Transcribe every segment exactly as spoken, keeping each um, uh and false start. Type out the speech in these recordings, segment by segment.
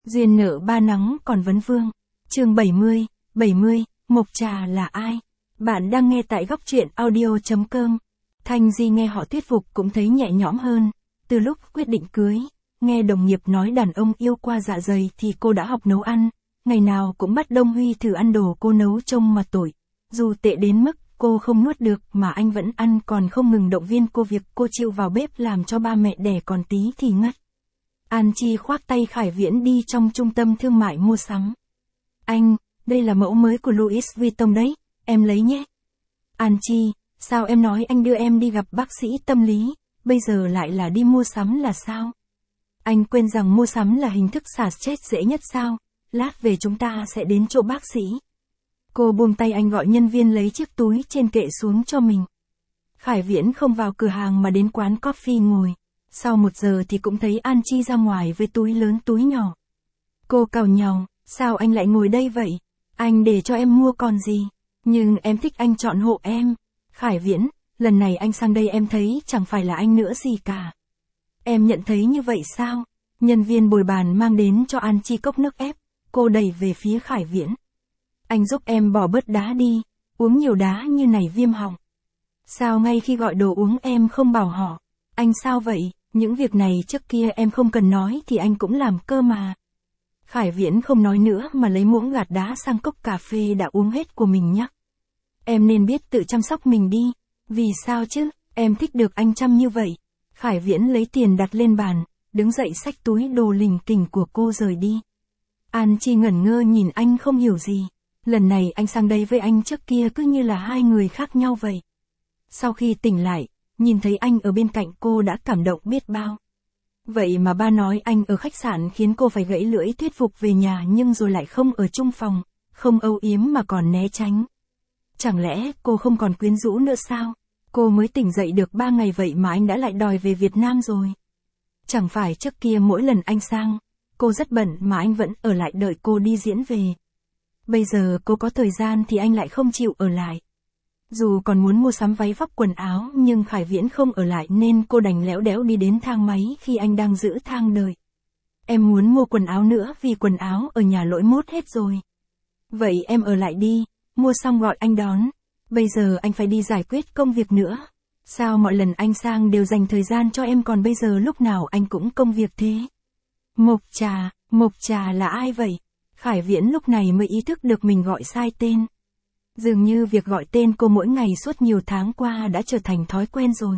Duyên nợ ba nắng còn vấn vương. Chương bảy mươi, bảy mươi, Mộc Trà là ai? Bạn đang nghe tại góc truyện audio chấm com. Thanh Di nghe họ thuyết phục cũng thấy nhẹ nhõm hơn. Từ lúc quyết định cưới, nghe đồng nghiệp nói đàn ông yêu qua dạ dày thì cô đã học nấu ăn. Ngày nào cũng bắt Đông Huy thử ăn đồ cô nấu trông mà tội. Dù tệ đến mức cô không nuốt được mà anh vẫn ăn, còn không ngừng động viên cô việc cô chịu vào bếp làm cho ba mẹ đẻ còn tí thì ngất. An Chi khoác tay Khải Viễn đi trong trung tâm thương mại mua sắm. Anh, đây là mẫu mới của Louis Vuitton đấy, em lấy nhé. An Chi, sao em nói anh đưa em đi gặp bác sĩ tâm lý, bây giờ lại là đi mua sắm là sao? Anh quên rằng mua sắm là hình thức xả stress dễ nhất sao? Lát về chúng ta sẽ đến chỗ bác sĩ. Cô buông tay anh, gọi nhân viên lấy chiếc túi trên kệ xuống cho mình. Khải Viễn không vào cửa hàng mà đến quán coffee ngồi. Sau một giờ thì cũng thấy An Chi ra ngoài với túi lớn túi nhỏ. Cô càu nhàu, sao anh lại ngồi đây vậy? Anh để cho em mua còn gì? Nhưng em thích anh chọn hộ em. Khải Viễn, lần này anh sang đây em thấy chẳng phải là anh nữa gì cả. Em nhận thấy như vậy sao? Nhân viên bồi bàn mang đến cho An Chi cốc nước ép. Cô đẩy về phía Khải Viễn. Anh giúp em bỏ bớt đá đi, uống nhiều đá như này viêm họng. Sao ngay khi gọi đồ uống em không bảo họ? Anh sao vậy? Những việc này trước kia em không cần nói thì anh cũng làm cơ mà. Khải Viễn không nói nữa mà lấy muỗng gạt đá sang cốc cà phê đã uống hết của mình nhắc. Em nên biết tự chăm sóc mình đi. Vì sao chứ, em thích được anh chăm như vậy. Khải Viễn lấy tiền đặt lên bàn, đứng dậy xách túi đồ lỉnh kỉnh của cô rời đi. An Chi ngẩn ngơ nhìn anh không hiểu gì. Lần này anh sang đây với anh trước kia cứ như là hai người khác nhau vậy. Sau khi tỉnh lại, nhìn thấy anh ở bên cạnh cô đã cảm động biết bao. Vậy mà ba nói anh ở khách sạn khiến cô phải gãy lưỡi thuyết phục về nhà, nhưng rồi lại không ở chung phòng, không âu yếm mà còn né tránh. Chẳng lẽ cô không còn quyến rũ nữa sao? Cô mới tỉnh dậy được ba ngày vậy mà anh đã lại đòi về Việt Nam rồi. Chẳng phải trước kia mỗi lần anh sang, cô rất bận mà anh vẫn ở lại đợi cô đi diễn về. Bây giờ cô có thời gian thì anh lại không chịu ở lại. Dù còn muốn mua sắm váy vóc quần áo nhưng Khải Viễn không ở lại nên cô đành lẽo đẽo đi đến thang máy khi anh đang giữ thang đợi. Em muốn mua quần áo nữa vì quần áo ở nhà lỗi mốt hết rồi. Vậy em ở lại đi, mua xong gọi anh đón. Bây giờ anh phải đi giải quyết công việc nữa. Sao mọi lần anh sang đều dành thời gian cho em, còn bây giờ lúc nào anh cũng công việc thế? Mộc Trà, Mộc Trà là ai vậy? Khải Viễn lúc này mới ý thức được mình gọi sai tên. Dường như việc gọi tên cô mỗi ngày suốt nhiều tháng qua đã trở thành thói quen rồi.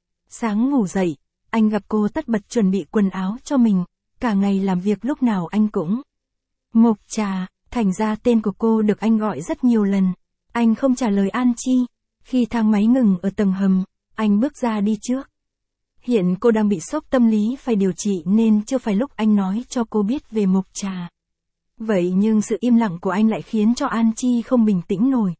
Sáng ngủ dậy, anh gặp cô tất bật chuẩn bị quần áo cho mình, cả ngày làm việc lúc nào anh cũng Mộc Trà, thành ra tên của cô được anh gọi rất nhiều lần. Anh không trả lời An Chi. Khi thang máy ngừng ở tầng hầm, anh bước ra đi trước. Hiện cô đang bị sốc tâm lý phải điều trị nên chưa phải lúc anh nói cho cô biết về Mộc Trà. Vậy nhưng sự im lặng của anh lại khiến cho An Chi không bình tĩnh nổi.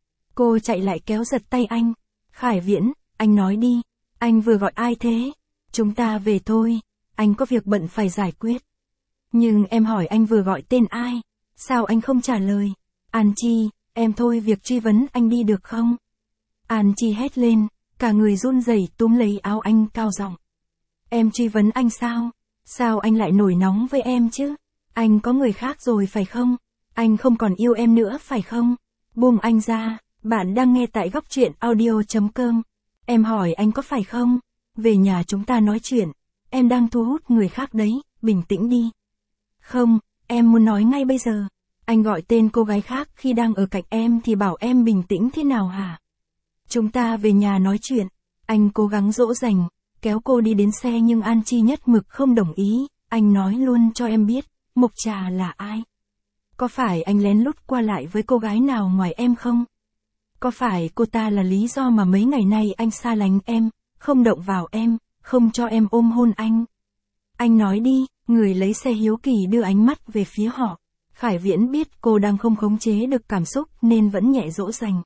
Cô chạy lại kéo giật tay anh. Khải Viễn, anh nói đi, anh vừa gọi ai thế? Chúng ta về thôi, anh có việc bận phải giải quyết. Nhưng em hỏi anh vừa gọi tên ai? Sao anh không trả lời? An Chi, em thôi việc truy vấn anh đi được không? An Chi hét lên, cả người run rẩy túm lấy áo anh cao giọng. Em truy vấn anh sao? Sao anh lại nổi nóng với em chứ? Anh có người khác rồi phải không? Anh không còn yêu em nữa phải không? Buông anh ra, bạn đang nghe tại góc truyện audio chấm com. Em hỏi anh có phải không? Về nhà chúng ta nói chuyện. Em đang thu hút người khác đấy, bình tĩnh đi. Không, em muốn nói ngay bây giờ. Anh gọi tên cô gái khác khi đang ở cạnh em thì bảo em bình tĩnh thế nào hả? Chúng ta về nhà nói chuyện. Anh cố gắng dỗ dành, kéo cô đi đến xe nhưng An Chi nhất mực không đồng ý. Anh nói luôn cho em biết, Mộc Trà là ai? Có phải anh lén lút qua lại với cô gái nào ngoài em không? Có phải cô ta là lý do mà mấy ngày nay anh xa lánh em, không động vào em, không cho em ôm hôn anh? Anh nói đi. Người lấy xe hiếu kỳ đưa ánh mắt về phía họ. Khải Viễn biết cô đang không khống chế được cảm xúc nên vẫn nhẹ dỗ dành.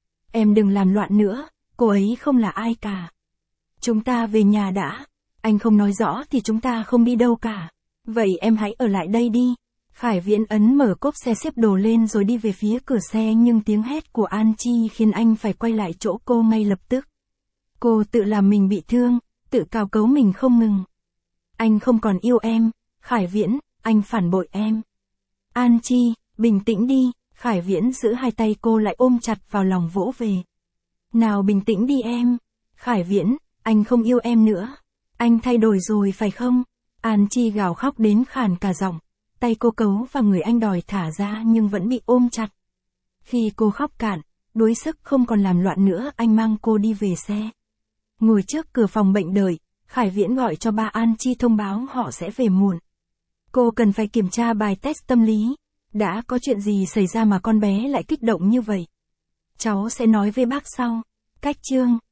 Em đừng làm loạn nữa, cô ấy không là ai cả. Chúng ta về nhà đã. Anh không nói rõ thì chúng ta không đi đâu cả. Vậy em hãy ở lại đây đi. Khải Viễn ấn mở cốp xe xếp đồ lên rồi đi về phía cửa xe, nhưng tiếng hét của An Chi khiến anh phải quay lại chỗ cô ngay lập tức. Cô tự làm mình bị thương, tự cào cấu mình không ngừng. Anh không còn yêu em, Khải Viễn, anh phản bội em. An Chi, bình tĩnh đi, Khải Viễn giữ hai tay cô lại ôm chặt vào lòng vỗ về. Nào bình tĩnh đi em. Khải Viễn, anh không yêu em nữa. Anh thay đổi rồi phải không? An Chi gào khóc đến khàn cả giọng. Tay cô cấu vào người anh đòi thả ra nhưng vẫn bị ôm chặt. Khi cô khóc cạn, đuối sức không còn làm loạn nữa, anh mang cô đi về xe. Ngồi trước cửa phòng bệnh đợi, Khải Viễn gọi cho ba An Chi thông báo họ sẽ về muộn. Cô cần phải kiểm tra bài test tâm lý. Đã có chuyện gì xảy ra mà con bé lại kích động như vậy? Cháu sẽ nói với bác sau. Cách chương